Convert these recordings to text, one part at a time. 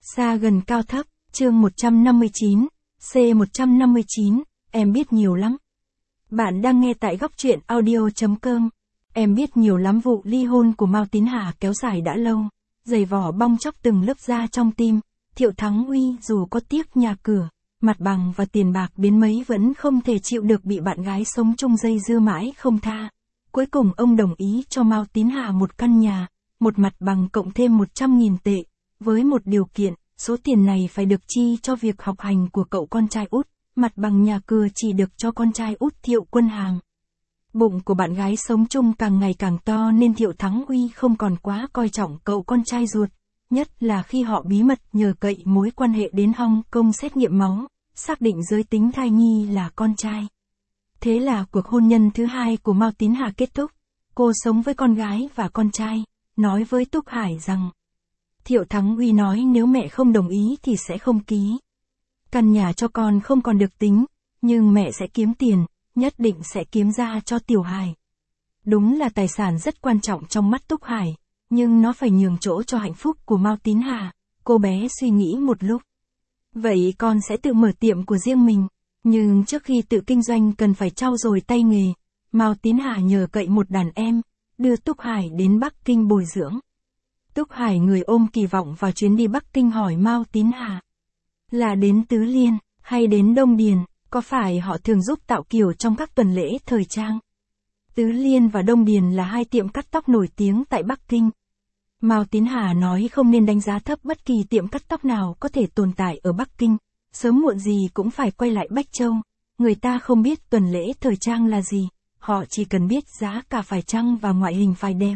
Xa gần cao thấp, chương 159, C159, em biết nhiều lắm. Bạn đang nghe tại góc truyện audio.com. Em biết nhiều lắm. Vụ ly hôn của Mao Tín Hà kéo dài đã lâu, dày vỏ bong chóc từng lớp da trong tim. Thiệu Thắng Uy dù có tiếc nhà cửa, mặt bằng và tiền bạc đến mấy vẫn không thể chịu được bị bạn gái sống chung dây dưa mãi không tha. Cuối cùng ông đồng ý cho Mao Tín Hà một căn nhà, một mặt bằng cộng thêm 100.000 tệ, với một điều kiện, số tiền này phải được chi cho việc học hành của cậu con trai út, mặt bằng nhà cửa chỉ được cho con trai út Thiệu Quân Hàng. Bụng của bạn gái sống chung càng ngày càng to nên Thiệu Thắng Uy không còn quá coi trọng cậu con trai ruột, nhất là khi họ bí mật nhờ cậy mối quan hệ đến Hong Kong xét nghiệm máu, xác định giới tính thai nhi là con trai. Thế là cuộc hôn nhân thứ hai của Mao Tín Hà kết thúc, cô sống với con gái và con trai, nói với Túc Hải rằng Thiệu Thắng Uy nói nếu mẹ không đồng ý thì sẽ không ký. Căn nhà cho con không còn được tính, nhưng mẹ sẽ kiếm tiền, nhất định sẽ kiếm ra cho Tiểu Hải. Đúng là tài sản rất quan trọng trong mắt Túc Hải, nhưng nó phải nhường chỗ cho hạnh phúc của Mao Tín Hà. Cô bé suy nghĩ một lúc. Vậy con sẽ tự mở tiệm của riêng mình, nhưng trước khi tự kinh doanh cần phải trau dồi tay nghề. Mao Tín Hà nhờ cậy một đàn em, đưa Túc Hải đến Bắc Kinh bồi dưỡng. Túc Hải người ôm kỳ vọng vào chuyến đi Bắc Kinh hỏi Mao Tín Hà là đến Tứ Liên, hay đến Đông Điền, có phải họ thường giúp tạo kiểu trong các tuần lễ thời trang? Tứ Liên và Đông Điền là hai tiệm cắt tóc nổi tiếng tại Bắc Kinh. Mao Tín Hà nói không nên đánh giá thấp bất kỳ tiệm cắt tóc nào có thể tồn tại ở Bắc Kinh, sớm muộn gì cũng phải quay lại Bách Châu. Người ta không biết tuần lễ thời trang là gì, họ chỉ cần biết giá cả phải chăng và ngoại hình phải đẹp.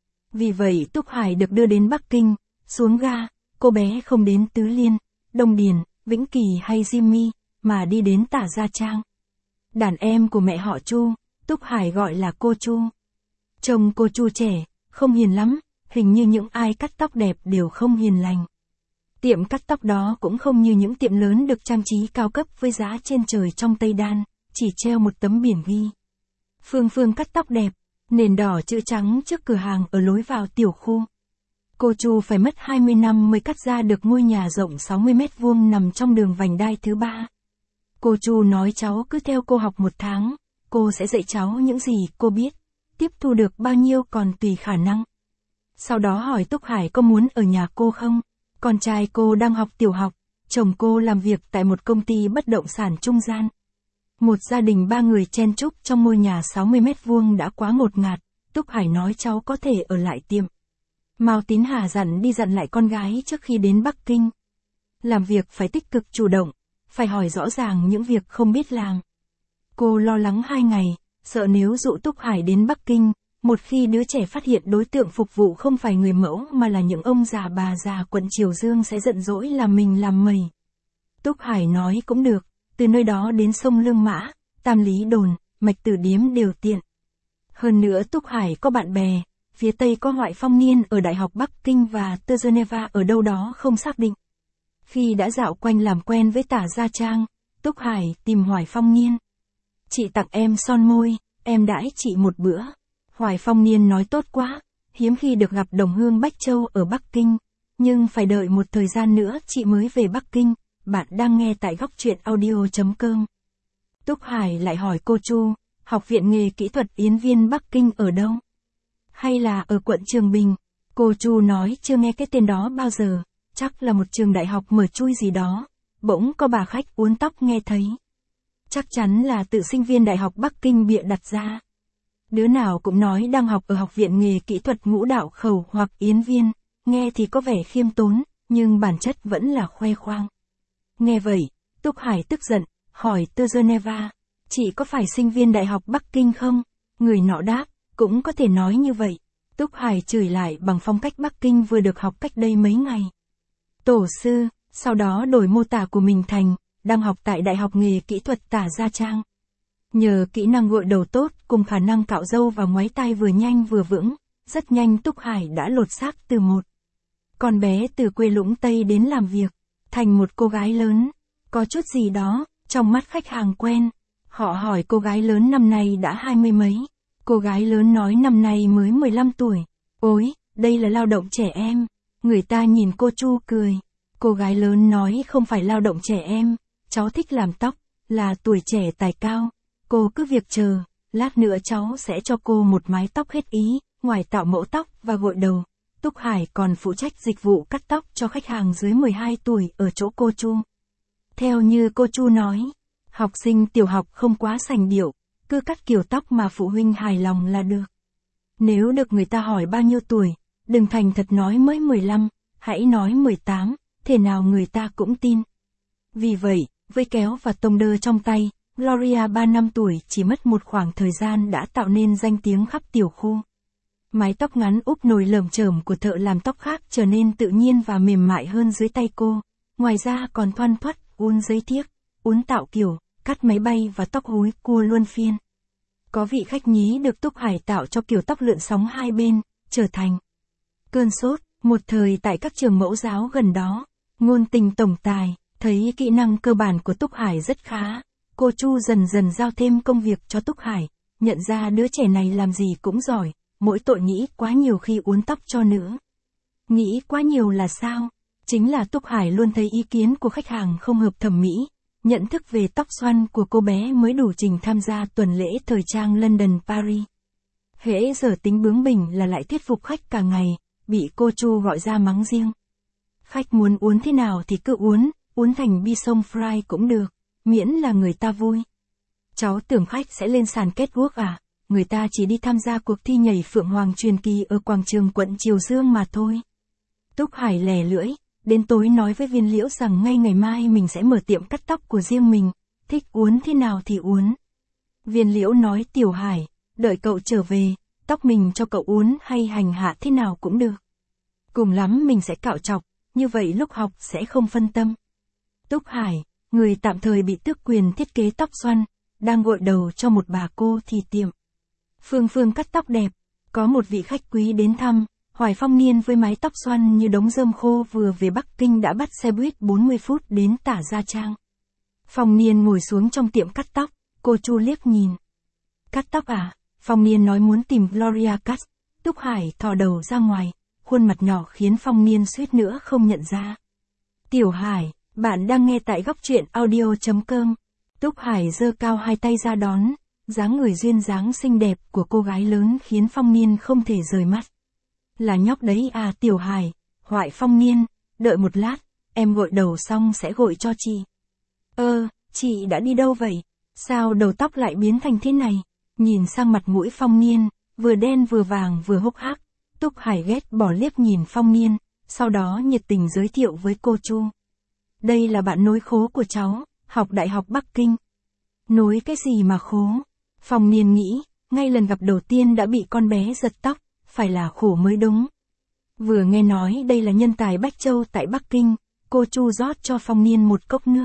Vì vậy Túc Hải được đưa đến Bắc Kinh, xuống ga, cô bé không đến Tứ Liên, Đông Điền, Vĩnh Kỳ hay Jimmy, mà đi đến Tả Gia Trang. Đàn em của mẹ họ Chu, Túc Hải gọi là cô Chu. Trông cô Chu trẻ, không hiền lắm, hình như những ai cắt tóc đẹp đều không hiền lành. Tiệm cắt tóc đó cũng không như những tiệm lớn được trang trí cao cấp với giá trên trời trong Tây Đan, chỉ treo một tấm biển ghi Phương Phương cắt tóc đẹp, nền đỏ chữ trắng trước cửa hàng ở lối vào tiểu khu. Cô Chu phải mất 20 năm mới cắt ra được ngôi nhà rộng 60 mét vuông nằm trong đường vành đai thứ 3. Cô Chu nói cháu cứ theo cô học 1 tháng, cô sẽ dạy cháu những gì cô biết, tiếp thu được bao nhiêu còn tùy khả năng. Sau đó hỏi Túc Hải có muốn ở nhà cô không? Con trai cô đang học tiểu học, chồng cô làm việc tại một công ty bất động sản trung gian. Một gia đình 3 người chen chúc trong ngôi nhà 60 mét vuông đã quá ngột ngạt, Túc Hải nói cháu có thể ở lại tiệm. Mao Tín Hà dặn đi dặn lại con gái trước khi đến Bắc Kinh. Làm việc phải tích cực chủ động, phải hỏi rõ ràng những việc không biết làm. Cô lo lắng 2 ngày, sợ nếu dụ Túc Hải đến Bắc Kinh, một khi đứa trẻ phát hiện đối tượng phục vụ không phải người mẫu mà là những ông già bà già quận Triều Dương sẽ giận dỗi làm mình làm mày. Túc Hải nói cũng được, từ nơi đó đến sông Lương Mã, Tam Lý Đồn, Mạch Tử Điếm đều tiện. Hơn nữa Túc Hải có bạn bè, phía Tây có Hoài Phong Niên ở Đại học Bắc Kinh và The Geneva ở đâu đó không xác định. Khi đã dạo quanh làm quen với Tả Gia Trang, Túc Hải tìm Hoài Phong Niên. Chị tặng em son môi, em đãi chị một bữa. Hoài Phong Niên nói tốt quá, hiếm khi được gặp đồng hương Bách Châu ở Bắc Kinh, nhưng phải đợi một thời gian nữa chị mới về Bắc Kinh. Bạn đang nghe tại góc truyện audio.com. Túc Hải lại hỏi cô Chu, Học viện Nghề Kỹ thuật Yến Viên Bắc Kinh ở đâu? Hay là ở quận Trường Bình? Cô Chu nói chưa nghe cái tên đó bao giờ, chắc là một trường đại học mở chui gì đó. Bỗng có bà khách uốn tóc nghe thấy. Chắc chắn là tự sinh viên Đại học Bắc Kinh bịa đặt ra. Đứa nào cũng nói đang học ở Học viện Nghề Kỹ thuật Ngũ Đạo Khẩu hoặc Yến Viên, nghe thì có vẻ khiêm tốn, nhưng bản chất vẫn là khoe khoang. Nghe vậy, Túc Hải tức giận, hỏi The Geneva, chị có phải sinh viên Đại học Bắc Kinh không? Người nọ đáp, cũng có thể nói như vậy. Túc Hải chửi lại bằng phong cách Bắc Kinh vừa được học cách đây mấy ngày. Tổ sư, sau đó đổi mô tả của mình thành, đang học tại Đại học Nghề Kỹ thuật Tả Gia Trang. Nhờ kỹ năng gội đầu tốt cùng khả năng cạo râu và ngoáy tai vừa nhanh vừa vững, rất nhanh Túc Hải đã lột xác từ một con bé từ quê Lũng Tây đến làm việc, thành một cô gái lớn. Có chút gì đó, trong mắt khách hàng quen. Họ hỏi cô gái lớn năm nay đã 20 mấy. Cô gái lớn nói năm nay mới 15 tuổi. Ôi, đây là lao động trẻ em. Người ta nhìn cô Chu cười. Cô gái lớn nói không phải lao động trẻ em, cháu thích làm tóc, là tuổi trẻ tài cao. Cô cứ việc chờ, lát nữa cháu sẽ cho cô một mái tóc hết ý, ngoài tạo mẫu tóc và gội đầu. Túc Hải còn phụ trách dịch vụ cắt tóc cho khách hàng dưới 12 tuổi ở chỗ cô Chu. Theo như cô Chu nói, học sinh tiểu học không quá sành điệu, cứ cắt kiểu tóc mà phụ huynh hài lòng là được. Nếu được người ta hỏi bao nhiêu tuổi, đừng thành thật nói mới 15, hãy nói 18, thế nào người ta cũng tin. Vì vậy, với kéo và tông đơ trong tay, Gloria 3 năm tuổi chỉ mất một khoảng thời gian đã tạo nên danh tiếng khắp tiểu khu. Mái tóc ngắn úp nồi lởm chởm của thợ làm tóc khác trở nên tự nhiên và mềm mại hơn dưới tay cô, ngoài ra còn thoăn thoắt, uốn giấy thiếc, uốn tạo kiểu, cắt máy bay và tóc húi cua luân phiên. Có vị khách nhí được Túc Hải tạo cho kiểu tóc lượn sóng hai bên, trở thành cơn sốt, một thời tại các trường mẫu giáo gần đó. Ngôn tình tổng tài, thấy kỹ năng cơ bản của Túc Hải rất khá, cô Chu dần dần giao thêm công việc cho Túc Hải, nhận ra đứa trẻ này làm gì cũng giỏi, mỗi tội nghĩ quá nhiều khi uốn tóc cho nữa. Nghĩ quá nhiều là sao? Chính là Túc Hải luôn thấy ý kiến của khách hàng không hợp thẩm mỹ, nhận thức về tóc xoăn của cô bé mới đủ trình tham gia tuần lễ thời trang London Paris. Hễ giờ tính bướng bỉnh là lại thuyết phục khách cả ngày, bị cô Chu gọi ra mắng riêng. Khách muốn uốn thế nào thì cứ uốn thành bi sông fry cũng được, miễn là người ta vui. Cháu tưởng khách sẽ lên sàn catwalk à, người ta chỉ đi tham gia cuộc thi nhảy Phượng Hoàng truyền kỳ ở quảng trường quận Triều Dương mà thôi. Túc Hải lè lưỡi, đến tối nói với Viên Liễu rằng ngay ngày mai mình sẽ mở tiệm cắt tóc của riêng mình, thích uốn thế nào thì uốn. Viên Liễu nói Tiểu Hải, đợi cậu trở về, tóc mình cho cậu uốn hay hành hạ thế nào cũng được. Cùng lắm mình sẽ cạo chọc, như vậy lúc học sẽ không phân tâm. Túc Hải, người tạm thời bị tước quyền thiết kế tóc xoăn, đang gội đầu cho một bà cô thì tiệm Phương cắt tóc đẹp, có một vị khách quý đến thăm, Hoài Phong Niên với mái tóc xoăn như đống rơm khô vừa về Bắc Kinh đã bắt xe buýt 40 phút đến Tả Gia Trang. Phong Niên ngồi xuống trong tiệm cắt tóc, cô Chu liếc nhìn. Cắt tóc à? Phong Niên nói muốn tìm Gloria cắt. Túc Hải thò đầu ra ngoài, khuôn mặt nhỏ khiến Phong Niên suýt nữa không nhận ra. Tiểu Hải, bạn đang nghe tại góc truyện audio.com. Túc Hải giơ cao hai tay ra đón, dáng người duyên dáng xinh đẹp của cô gái lớn khiến Phong Niên không thể rời mắt. Là nhóc đấy à Tiểu Hải, Hoại Phong Niên, đợi một lát, em gội đầu xong sẽ gội cho chị. Chị đã đi đâu vậy? Sao đầu tóc lại biến thành thế này? Nhìn sang mặt mũi Phong Niên, vừa đen vừa vàng vừa hốc hác, Túc Hải ghét bỏ liếc nhìn Phong Niên, sau đó nhiệt tình giới thiệu với cô Chu. Đây là bạn nối khố của cháu, học Đại học Bắc Kinh. Nối cái gì mà khố? Phong Niên nghĩ, ngay lần gặp đầu tiên đã bị con bé giật tóc, phải là khổ mới đúng. Vừa nghe nói đây là nhân tài Bách Châu tại Bắc Kinh, cô Chu rót cho Phong Niên một cốc nước.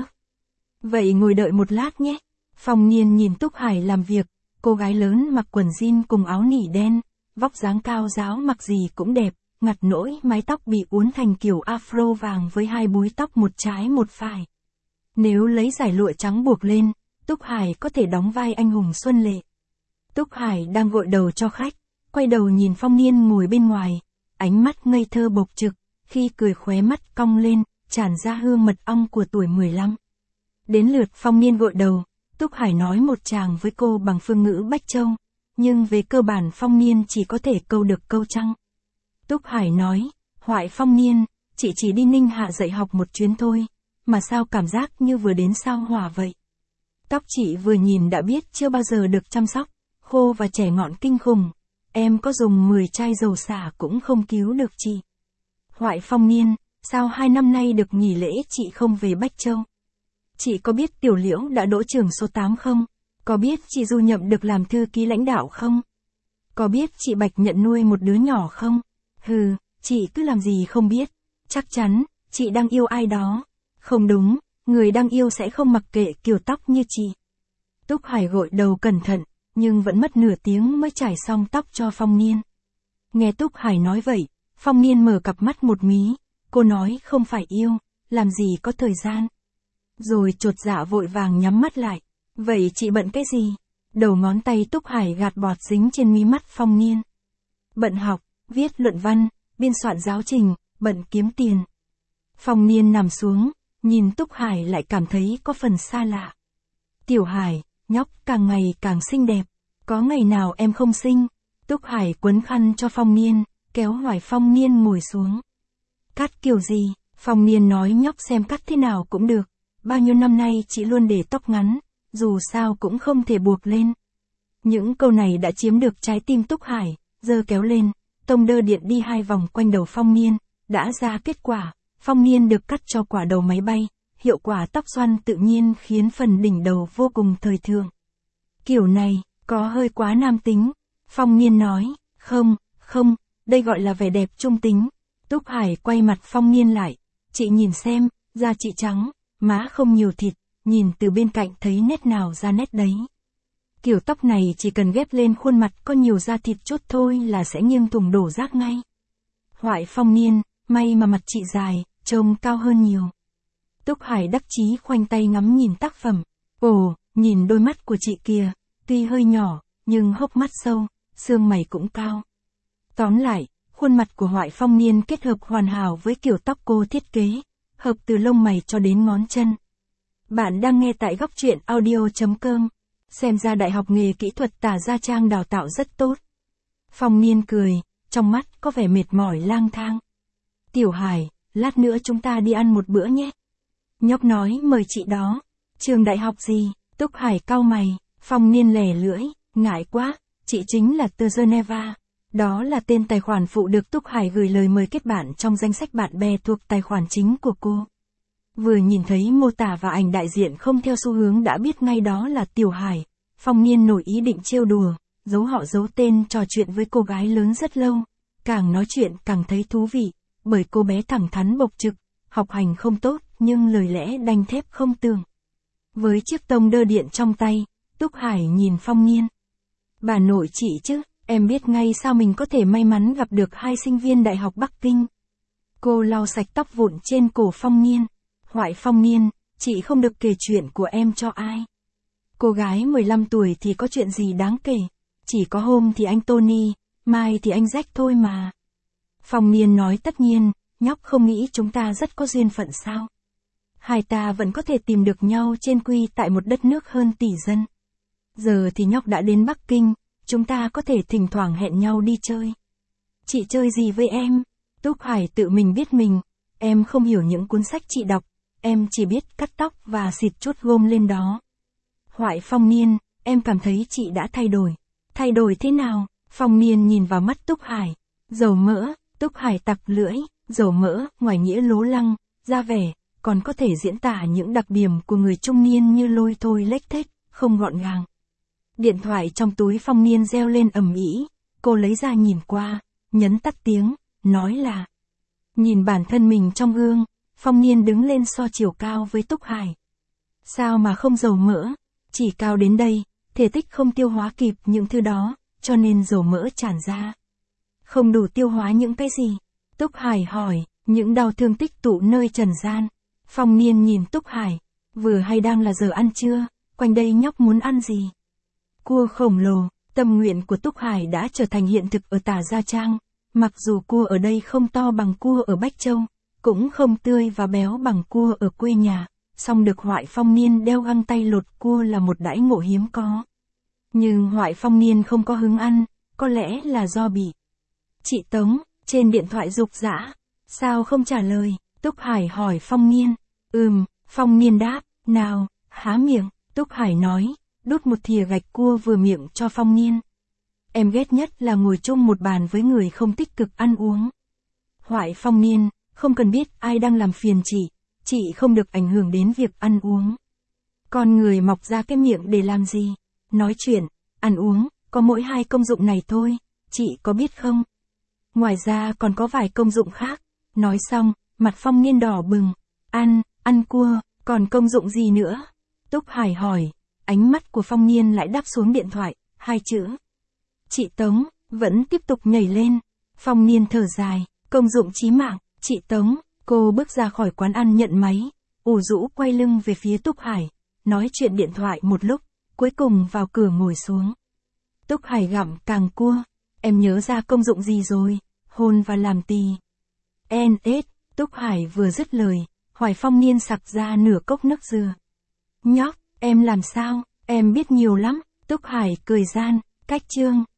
Vậy ngồi đợi một lát nhé. Phong Niên nhìn Túc Hải làm việc, cô gái lớn mặc quần jean cùng áo nỉ đen, vóc dáng cao ráo mặc gì cũng đẹp, ngặt nỗi mái tóc bị uốn thành kiểu afro vàng với hai búi tóc một trái một phải. Nếu lấy dải lụa trắng buộc lên, Túc Hải có thể đóng vai anh hùng Xuân Lệ. Túc Hải đang gội đầu cho khách, quay đầu nhìn Phong Niên ngồi bên ngoài, ánh mắt ngây thơ bộc trực, khi cười khóe mắt cong lên, tràn ra hương mật ong của tuổi 15. Đến lượt Phong Niên gội đầu, Túc Hải nói một tràng với cô bằng phương ngữ Bách Châu, nhưng về cơ bản Phong Niên chỉ có thể câu được câu trăng. Túc Hải nói, Hoại Phong Niên, chị chỉ đi Ninh Hạ dạy học một chuyến thôi, mà sao cảm giác như vừa đến sao Hỏa vậy? Tóc chị vừa nhìn đã biết chưa bao giờ được chăm sóc, khô và trẻ ngọn kinh khủng, em có dùng 10 chai dầu xả cũng không cứu được chị. Hoại Phong Niên, sao 2 năm nay được nghỉ lễ chị không về Bách Châu? Chị có biết Tiểu Liễu đã đỗ trường số 8 không? Có biết chị Du Nhậm được làm thư ký lãnh đạo không? Có biết chị Bạch nhận nuôi một đứa nhỏ không? Hừ, chị cứ làm gì không biết. Chắc chắn, chị đang yêu ai đó. Không đúng, người đang yêu sẽ không mặc kệ kiểu tóc như chị. Túc Hải gội đầu cẩn thận, nhưng vẫn mất nửa tiếng mới chải xong tóc cho Phong Niên. Nghe Túc Hải nói vậy, Phong Niên mở cặp mắt một mí, cô nói không phải yêu, làm gì có thời gian. Rồi chột dạ vội vàng nhắm mắt lại, vậy chị bận cái gì? Đầu ngón tay Túc Hải gạt bọt dính trên mí mắt Phong Niên. Bận học, viết luận văn, biên soạn giáo trình, bận kiếm tiền. Phong Niên nằm xuống, nhìn Túc Hải lại cảm thấy có phần xa lạ. Tiểu Hải, nhóc càng ngày càng xinh đẹp, có ngày nào em không xinh? Túc Hải quấn khăn cho Phong Niên, kéo Hoài Phong Niên ngồi xuống. Cắt kiểu gì? Phong Niên nói nhóc xem cắt thế nào cũng được, bao nhiêu năm nay chị luôn để tóc ngắn, dù sao cũng không thể buộc lên. Những câu này đã chiếm được trái tim Túc Hải, giơ kéo lên, tông đơ điện đi 2 vòng quanh đầu Phong Niên, đã ra kết quả, Phong Niên được cắt cho quả đầu máy bay, hiệu quả tóc xoăn tự nhiên khiến phần đỉnh đầu vô cùng thời thượng. Kiểu này, có hơi quá nam tính, Phong Niên nói, không, đây gọi là vẻ đẹp trung tính. Túc Hải quay mặt Phong Niên lại, chị nhìn xem, da chị trắng, má không nhiều thịt, nhìn từ bên cạnh thấy nét nào ra nét đấy. Kiểu tóc này chỉ cần ghép lên khuôn mặt có nhiều da thịt chút thôi là sẽ nghiêng thùng đổ rác ngay. Hoại Phong Niên, may mà mặt chị dài, trông cao hơn nhiều. Túc Hải đắc chí khoanh tay ngắm nhìn tác phẩm. Ồ, nhìn đôi mắt của chị kìa, tuy hơi nhỏ, nhưng hốc mắt sâu, xương mày cũng cao. Tóm lại, khuôn mặt của Hoại Phong Niên kết hợp hoàn hảo với kiểu tóc cô thiết kế, hợp từ lông mày cho đến ngón chân. Bạn đang nghe tại góc truyện audio.com. Xem ra Đại học Nghề Kỹ thuật Tả Gia Trang đào tạo rất tốt. Phong Niên cười, trong mắt có vẻ mệt mỏi lang thang. Tiểu Hải, lát nữa chúng ta đi ăn một bữa nhé. Nhóc nói mời chị đó. Trường đại học gì? Túc Hải cau mày, Phong Niên lẻ lưỡi, ngại quá, chị chính là từ Geneva. Đó là tên tài khoản phụ được Túc Hải gửi lời mời kết bạn trong danh sách bạn bè thuộc tài khoản chính của cô. Vừa nhìn thấy mô tả và ảnh đại diện không theo xu hướng đã biết ngay đó là Tiểu Hải. Phong Niên nổi ý định trêu đùa, giấu họ giấu tên trò chuyện với cô gái lớn rất lâu. Càng nói chuyện càng thấy thú vị, bởi cô bé thẳng thắn bộc trực, học hành không tốt nhưng lời lẽ đanh thép không tường. Với chiếc tông đơ điện trong tay, Túc Hải nhìn Phong Niên. Bà nội chị chứ, em biết ngay sao mình có thể may mắn gặp được 2 sinh viên Đại học Bắc Kinh. Cô lau sạch tóc vụn trên cổ Phong Niên. Hoại Phong Niên, chị không được kể chuyện của em cho ai. Cô gái 15 tuổi thì có chuyện gì đáng kể, chỉ có hôm thì anh Tony, mai thì anh Jack thôi mà. Phong Niên nói tất nhiên, nhóc không nghĩ chúng ta rất có duyên phận sao. Hai ta vẫn có thể tìm được nhau trên quy tại một đất nước hơn tỷ dân. Giờ thì nhóc đã đến Bắc Kinh, chúng ta có thể thỉnh thoảng hẹn nhau đi chơi. Chị chơi gì với em? Túc Hải tự mình biết mình, em không hiểu những cuốn sách chị đọc, em chỉ biết cắt tóc và xịt chút gôm lên đó. Hoại Phong Niên, em cảm thấy chị đã thay đổi. Thay đổi thế nào? Phong Niên nhìn vào mắt Túc Hải. Dầu mỡ, Túc Hải tặc lưỡi, dầu mỡ, ngoài nghĩa lố lăng, ra vẻ, còn có thể diễn tả những đặc điểm của người trung niên như lôi thôi lếch thếch, không gọn gàng. Điện thoại trong túi Phong Niên reo lên ầm ĩ, cô lấy ra nhìn qua, nhấn tắt tiếng, nói là. Nhìn bản thân mình trong gương, Phong Niên đứng lên so chiều cao với Túc Hải. Sao mà không dầu mỡ? Chỉ cao đến đây, thể tích không tiêu hóa kịp những thứ đó, cho nên dầu mỡ tràn ra. Không đủ tiêu hóa những cái gì? Túc Hải hỏi, những đau thương tích tụ nơi trần gian. Phong Niên nhìn Túc Hải, vừa hay đang là giờ ăn trưa, quanh đây nhóc muốn ăn gì? Cua khổng lồ, tâm nguyện của Túc Hải đã trở thành hiện thực ở Tả Gia Trang, mặc dù cua ở đây không to bằng cua ở Bách Châu, cũng không tươi và béo bằng cua ở quê nhà. Song được Hoại Phong Niên đeo găng tay lột cua là một đãi ngộ hiếm có. Nhưng Hoại Phong Niên không có hứng ăn, có lẽ là do bị. Chị Tống, trên điện thoại rục rã, sao không trả lời? Túc Hải hỏi Phong Niên. Phong Niên đáp, nào, há miệng, Túc Hải nói, đút một thìa gạch cua vừa miệng cho Phong Niên. Em ghét nhất là ngồi chung một bàn với người không tích cực ăn uống. Hoại Phong Niên, không cần biết ai đang làm phiền chị không được ảnh hưởng đến việc ăn uống. Con người mọc ra cái miệng để làm gì? Nói chuyện, ăn uống, có mỗi 2 công dụng này thôi, chị có biết không? Ngoài ra còn có vài công dụng khác. Nói xong, mặt Phong Niên đỏ bừng. Ăn cua, còn công dụng gì nữa? Túc Hải hỏi, ánh mắt của Phong Niên lại đáp xuống điện thoại, 2 chữ. Chị Tống, vẫn tiếp tục nhảy lên. Phong Niên thở dài, công dụng chí mạng, chị Tống. Cô bước ra khỏi quán ăn nhận máy, ủ rũ quay lưng về phía Túc Hải, nói chuyện điện thoại một lúc, cuối cùng vào cửa ngồi xuống. Túc Hải gặm càng cua, em nhớ ra công dụng gì rồi, hôn và làm tì. NS, Túc Hải vừa dứt lời, Hoài Phong Niên sặc ra nửa cốc nước dừa. Nhóc, em làm sao, em biết nhiều lắm, Túc Hải cười gian, cách chương.